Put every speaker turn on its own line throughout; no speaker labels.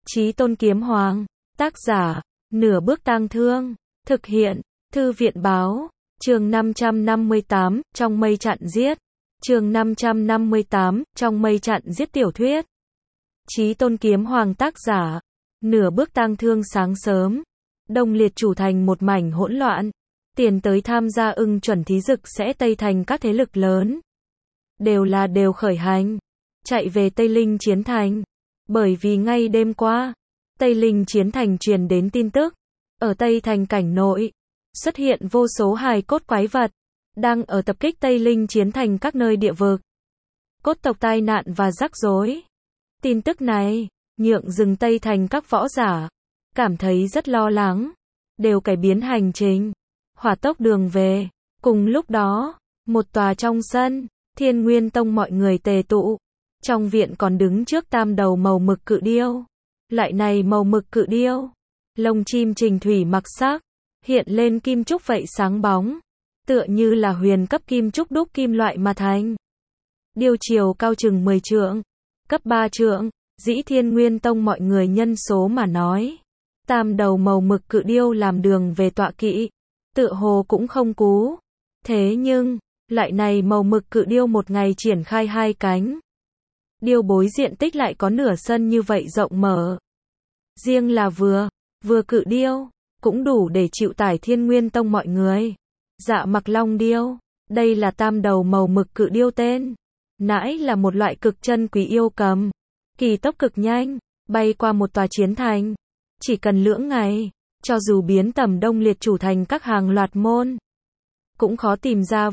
Chí Tôn Kiếm Hoàng, tác giả, Nửa Bước Tang Thương, thực hiện, Thư viện Báo, chương 558, trong mây chặn giết, chương 558, trong mây chặn giết tiểu thuyết. Chí Tôn Kiếm Hoàng tác giả, Nửa Bước Tang Thương. Sáng sớm, Đông Liệt Chủ Thành một mảnh hỗn loạn, tiền tới tham gia ưng chuẩn thí dực sẽ Tây Thành các thế lực lớn. Đều khởi hành, chạy về Tây Linh Chiến Thành. Bởi vì ngay đêm qua, Tây Linh Chiến Thành truyền đến tin tức, ở Tây Thành cảnh nội, xuất hiện vô số hài cốt quái vật, đang ở tập kích Tây Linh Chiến Thành các nơi địa vực. Cốt tộc tai nạn và rắc rối. Tin tức này, nhượng dừng Tây Thành các võ giả, cảm thấy rất lo lắng, đều cải biến hành trình, hỏa tốc đường về. Cùng lúc đó, một tòa trong sân, Thiên Nguyên Tông mọi người tề tụ. Trong viện còn đứng trước tam đầu màu mực cự điêu. Loại này màu mực cự điêu, lông chim trình thủy mặc sắc, hiện lên kim trúc vậy sáng bóng, tựa như là huyền cấp kim trúc đúc kim loại mà thành. Điêu chiều cao chừng 10 trượng, cấp 3 trượng, dĩ Thiên Nguyên Tông mọi người nhân số mà nói. Tam đầu màu mực cự điêu làm đường về tọa kỵ, tựa hồ cũng không cú. Thế nhưng, loại này màu mực cự điêu một ngày triển khai hai cánh. Điêu bối diện tích lại có nửa sân như vậy rộng mở. Riêng là vừa cự điêu, cũng đủ để chịu tải Thiên Nguyên Tông mọi người. Dạ Mặc Long điêu, đây là tam đầu màu mực cự điêu tên. Nãi là một loại cực chân quý yêu cầm. Kỳ tốc cực nhanh, bay qua một tòa chiến thành. Chỉ cần lưỡng ngày, cho dù biến tầm Đông Liệt Chủ Thành các hàng loạt môn, cũng khó tìm ra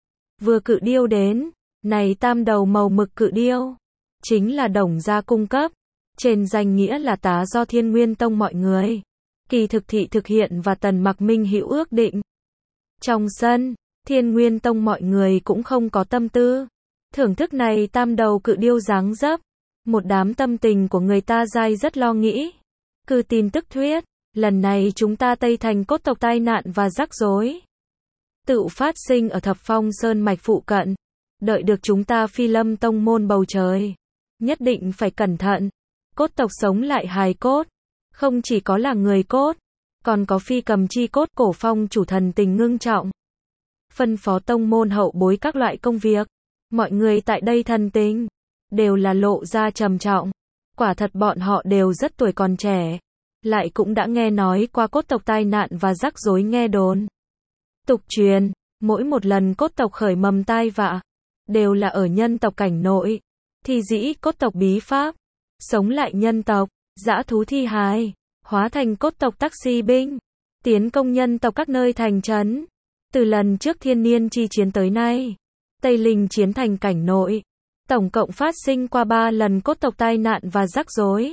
vừa cự điêu đến. Này tam đầu màu mực cự điêu, chính là Đồng gia cung cấp, trên danh nghĩa là tá do Thiên Nguyên Tông mọi người. Kỳ thực thị thực hiện và Tần Mặc Minh hữu ước định. Trong sân, Thiên Nguyên Tông mọi người cũng không có tâm tư thưởng thức này tam đầu cự điêu dáng dấp. Một đám tâm tình của người ta dai rất lo nghĩ. Cứ tin tức thuyết, lần này chúng ta Tây Thành cốt tộc tai nạn và rắc rối tự phát sinh ở Thập Phong Sơn mạch phụ cận. Đợi được chúng ta Phi Lâm Tông môn bầu trời, nhất định phải cẩn thận. Cốt tộc sống lại hài cốt, không chỉ có là người cốt, còn có phi cầm chi cốt. Cổ Phong chủ thần tình ngưng trọng, phân phó tông môn hậu bối các loại công việc. Mọi người tại đây thần tình đều là lộ ra trầm trọng. Quả thật bọn họ đều rất tuổi còn trẻ, lại cũng đã nghe nói qua cốt tộc tai nạn và rắc rối. Nghe đồn tục truyền, mỗi một lần cốt tộc khởi mầm tai vạ, đều là ở nhân tộc cảnh nội, thì dĩ cốt tộc bí pháp, sống lại nhân tộc, dã thú thi hài, hóa thành cốt tộc taxi binh, tiến công nhân tộc các nơi thành trấn. Từ lần trước thiên niên chi chiến tới nay, Tây Linh Chiến Thành cảnh nội, tổng cộng phát sinh qua 3 lần cốt tộc tai nạn và rắc rối.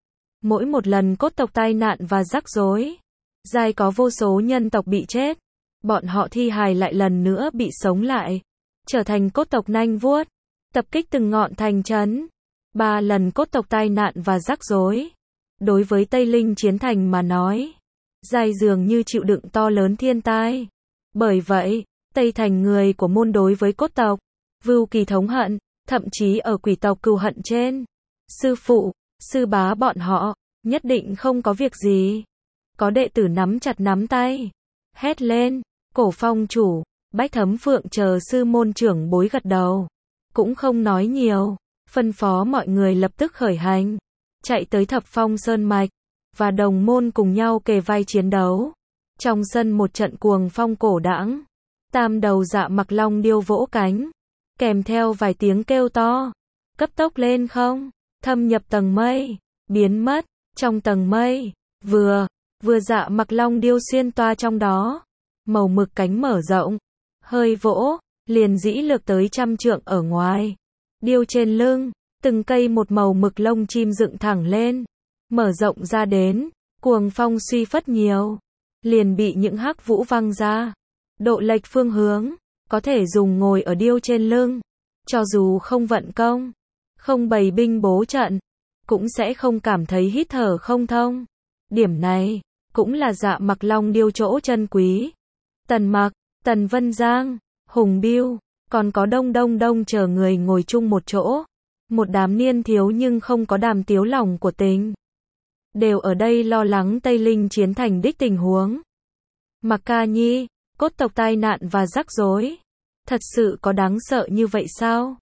Mỗi một lần cốt tộc tai nạn và rắc rối, giai có vô số nhân tộc bị chết, bọn họ thi hài lại lần nữa bị sống lại, trở thành cốt tộc nanh vuốt, tập kích từng ngọn thành trấn. 3 lần cốt tộc tai nạn và rắc rối, đối với Tây Linh Chiến Thành mà nói, giai dường như chịu đựng to lớn thiên tai. Bởi vậy, Tây Thành người của môn đối với cốt tộc, vưu kỳ thống hận, thậm chí ở quỷ tộc cừu hận trên. Sư phụ, sư bá bọn họ, nhất định không có việc gì. Có đệ tử nắm chặt nắm tay, hét lên. Cổ Phong chủ, Bách Thấm Phượng chờ sư môn trưởng bối gật đầu, cũng không nói nhiều, phân phó mọi người lập tức khởi hành, chạy tới Thập Phong Sơn mạch, và đồng môn cùng nhau kề vai chiến đấu. Trong sân một trận cuồng phong cổ đãng, tam đầu Dạ Mặc Long điêu vỗ cánh, kèm theo vài tiếng kêu to, cấp tốc lên không, thâm nhập tầng mây, biến mất trong tầng mây. Vừa Dạ Mặc Long điêu xuyên toa trong đó, màu mực cánh mở rộng, hơi vỗ, liền dĩ lược tới 100 trượng ở ngoài. Điêu trên lưng, từng cây một màu mực lông chim dựng thẳng lên, mở rộng ra đến, cuồng phong suy phất nhiều, liền bị những hắc vũ văng ra. Độ lệch phương hướng, có thể dùng ngồi ở điêu trên lưng, cho dù không vận công, không bày binh bố trận, cũng sẽ không cảm thấy hít thở không thông. Điểm này, cũng là Dạ Mặc Long điêu chỗ chân quý. Tần Mặc, Tần Vân Giang, Hùng Biêu, còn có đông chờ người ngồi chung một chỗ. Một đám niên thiếu nhưng không có đàm tiếu lòng của tình. đều ở đây lo lắng Tây Linh chiến thành đích tình huống. Mặc Ca Nhi, cốt tộc tai nạn và rắc rối. Thật sự có đáng sợ như vậy sao?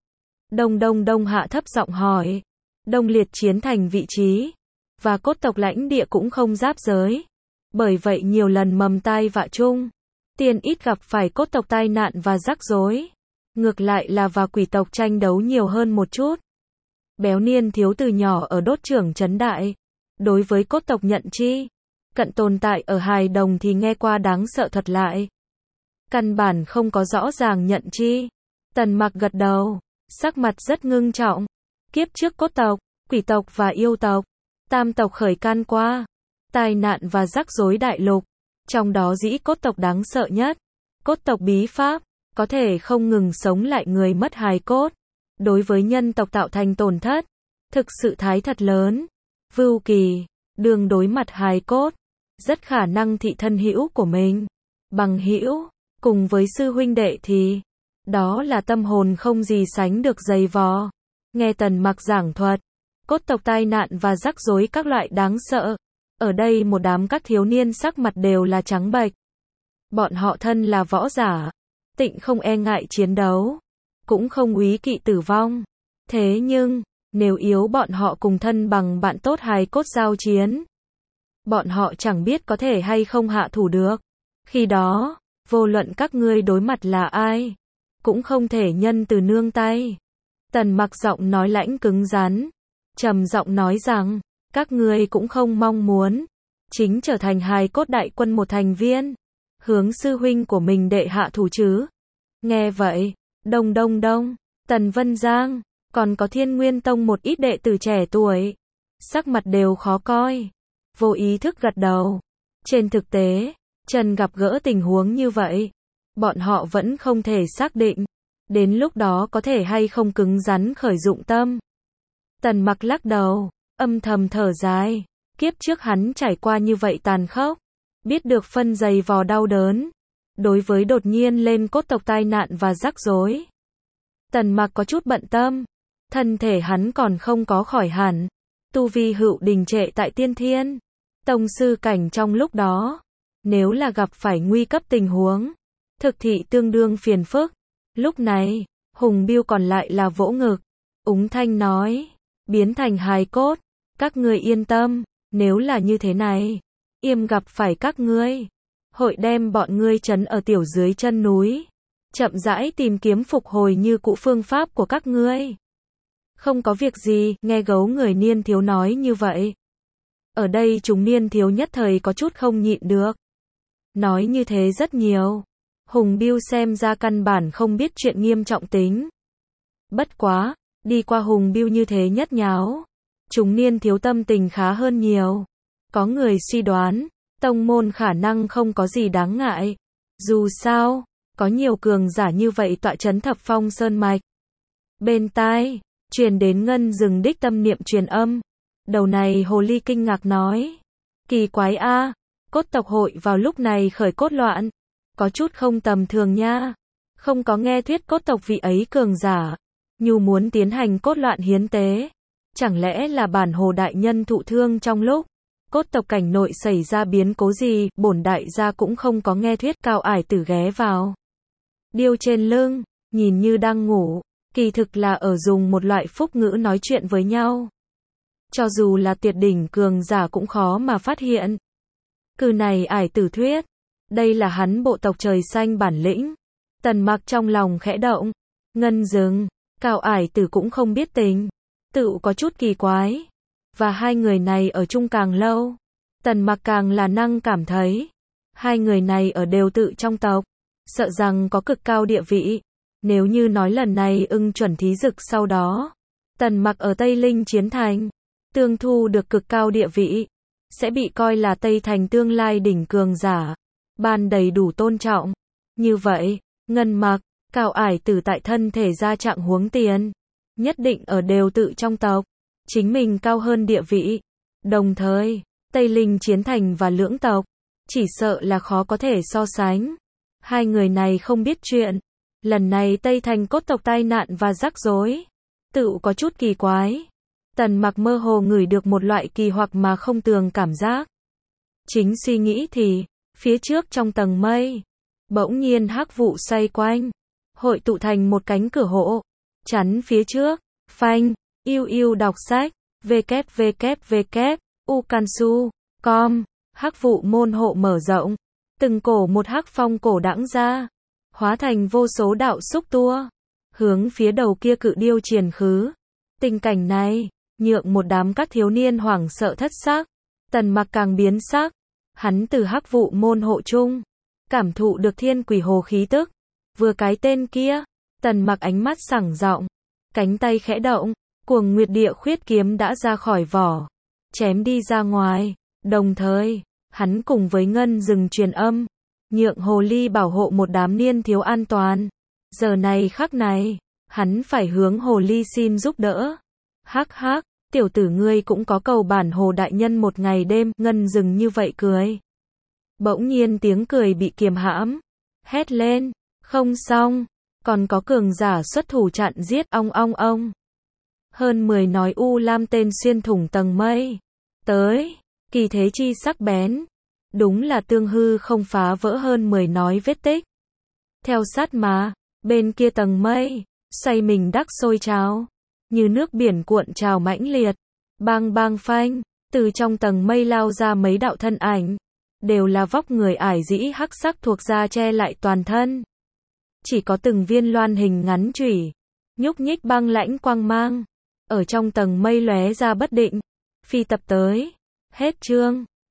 Đông hạ thấp giọng hỏi. Đông Liệt chiến thành vị trí, và cốt tộc lãnh địa cũng không giáp giới. Bởi vậy nhiều lần mầm tai vạ chung. Tiên ít gặp phải cốt tộc tai nạn và rắc rối. Ngược lại là và quỷ tộc tranh đấu nhiều hơn một chút. Béo Niên Thiếu từ nhỏ ở đốt trưởng trấn đại. Đối với cốt tộc nhận chi cận tồn tại ở hài đồng thì nghe qua đáng sợ thuật lại. Căn bản không có rõ ràng nhận chi. Tần Mặc gật đầu, sắc mặt rất ngưng trọng. Kiếp trước cốt tộc, quỷ tộc và yêu tộc, tam tộc khởi can qua. Tai nạn và rắc rối đại lục. Trong đó dĩ cốt tộc đáng sợ nhất. Cốt tộc bí pháp, có thể không ngừng sống lại người mất hài cốt. Đối với nhân tộc tạo thành tổn thất. Thực sự thái thật lớn. Vưu Kỳ, đường đối mặt hài cốt. Rất khả năng thị thân hữu của mình. Bằng hữu, cùng với sư huynh đệ thì. Đó là tâm hồn không gì sánh được dày vò. Nghe Tần Mặc giảng thuật. Cốt tộc tai nạn và rắc rối các loại đáng sợ. Ở đây một đám các thiếu niên sắc mặt đều là trắng bệch. Bọn họ thân là võ giả. Tịnh không e ngại chiến đấu. Cũng không úy kỵ tử vong. Thế nhưng, nếu yếu bọn họ cùng thân bằng bạn tốt hài cốt giao chiến. Bọn họ chẳng biết có thể hay không hạ thủ được. Khi đó, vô luận các ngươi đối mặt là ai, cũng không thể nhân từ nương tay. Tần Mặc giọng nói lãnh cứng rắn, trầm giọng nói rằng, các ngươi cũng không mong muốn chính trở thành hài cốt đại quân một thành viên, hướng sư huynh của mình đệ hạ thủ chứ. Nghe vậy, đông, Tần Vân Giang, còn có Thiên Nguyên Tông một ít đệ tử trẻ tuổi, sắc mặt đều khó coi, vô ý thức gật đầu. Trên thực tế, Trần gặp gỡ tình huống như vậy, bọn họ vẫn không thể xác định, đến lúc đó có thể hay không cứng rắn khởi dụng tâm. Tần Mặc lắc đầu, âm thầm thở dài, kiếp trước hắn trải qua như vậy tàn khốc, biết được phân dày vò đau đớn. Đối với đột nhiên lên cốt tộc tai nạn và rắc rối, Tần Mặc có chút bận tâm, thân thể hắn còn không có khỏi hẳn, tu vi hữu đình trệ tại Tiên Thiên Tông sư cảnh trong lúc đó, nếu là gặp phải nguy cấp tình huống, thực thị tương đương phiền phức. Lúc này, Hùng Biêu còn lại là vỗ ngực, úng thanh nói, biến thành hài cốt, các ngươi yên tâm, nếu là như thế này, Yêm gặp phải các ngươi, hội đem bọn ngươi trấn ở tiểu dưới chân núi, chậm rãi tìm kiếm phục hồi như cũ phương pháp của các ngươi. Không có việc gì, nghe gấu người Niên Thiếu nói như vậy. Ở đây chúng Niên Thiếu nhất thời có chút không nhịn được. Nói như thế rất nhiều. Hùng Biêu xem ra căn bản không biết chuyện nghiêm trọng tính. Bất quá, đi qua Hùng Biêu như thế nhất nháo, chúng Niên Thiếu tâm tình khá hơn nhiều. Có người suy đoán, tông môn khả năng không có gì đáng ngại. Dù sao, có nhiều cường giả như vậy tọa trấn Thập Phong Sơn Mạch. Bên tai, truyền đến Ngân Dừng đích tâm niệm truyền âm. Đầu này hồ ly kinh ngạc nói, kỳ quái a, cốt tộc hội vào lúc này khởi cốt loạn, có chút không tầm thường nha. Không có nghe thuyết cốt tộc vị ấy cường giả, nhu muốn tiến hành cốt loạn hiến tế. Chẳng lẽ là bản hồ đại nhân thụ thương trong lúc cốt tộc cảnh nội xảy ra biến cố gì? Bổn đại gia cũng không có nghe thuyết. Cao Ải Tử ghé vào điêu trên lưng, nhìn như đang ngủ, kỳ thực là ở dùng một loại phúc ngữ nói chuyện với nhau. Cho dù là tuyệt đỉnh cường giả cũng khó mà phát hiện. Cừ này Ải Tử thuyết, đây là hắn bộ tộc trời xanh bản lĩnh. Tần Mặc trong lòng khẽ động, Ngân Dừng, Cao Ải Tử cũng không biết tình, tự có chút kỳ quái. Và hai người này ở chung càng lâu, Tần Mặc càng là năng cảm thấy, hai người này ở đều tự trong tộc, sợ rằng có cực cao địa vị. Nếu như nói lần này ưng chuẩn thí dực sau đó, Tần Mặc ở Tây Linh chiến thành, tương thu được cực cao địa vị, sẽ bị coi là Tây Thành tương lai đỉnh cường giả, ban đầy đủ tôn trọng. Như vậy, Ngân Mặc, Cao Ải Tử tại thân thể ra trạng huống tiền, nhất định ở đều tự trong tộc, chính mình cao hơn địa vị. Đồng thời, Tây Linh chiến thành và lưỡng tộc, chỉ sợ là khó có thể so sánh. Hai người này không biết chuyện. Lần này Tây Thành cốt tộc tai nạn và rắc rối, tự có chút kỳ quái. Tần Mặc mơ hồ ngửi được một loại kỳ hoặc mà không tường cảm giác. Chính suy nghĩ thì, phía trước trong tầng mây, bỗng nhiên hắc vụ xoay quanh, hội tụ thành một cánh cửa hộ, chắn phía trước. Phanh, yêu đọc sách, www.ukansu.com, hắc vụ môn hộ mở rộng, từng cổ một hắc phong cổ đãng ra, hóa thành vô số đạo xúc tua, hướng phía đầu kia cự điêu triền khứ. Tình cảnh này, nhượng một đám các thiếu niên hoảng sợ thất sắc. Tần Mặc càng biến sắc, hắn từ hắc vụ môn hộ chung, cảm thụ được thiên quỷ hồ khí tức. Vừa cái tên kia, Tần Mặc ánh mắt sảng giọng, cánh tay khẽ động, Cuồng Nguyệt Địa Khuyết kiếm đã ra khỏi vỏ, chém đi ra ngoài, đồng thời, hắn cùng với ngân rừng truyền âm, nhượng hồ ly bảo hộ một đám niên thiếu an toàn. Giờ này khắc này, hắn phải hướng hồ ly xin giúp đỡ. Hắc hắc, tiểu tử ngươi cũng có cầu bản hồ đại nhân một ngày đêm, ngân rừng như vậy cười. Bỗng nhiên tiếng cười bị kiềm hãm, hét lên, không xong, còn có cường giả xuất thủ chặn giết, ong. Hơn 10 nói u lam tên xuyên thủng tầng mây, tới, kỳ thế chi sắc bén, đúng là tương hư không phá vỡ hơn 10 nói vết tích. Theo sát mà, bên kia tầng mây, xoay mình đắc sôi trào, như nước biển cuộn trào mãnh liệt, bang phanh, từ trong tầng mây lao ra mấy đạo thân ảnh, đều là vóc người ải dĩ hắc sắc thuộc da che lại toàn thân. Chỉ có từng viên loan hình ngắn chủy, nhúc nhích băng lãnh quang mang, ở trong tầng mây lóe ra bất định, phi tập tới. Hết chương.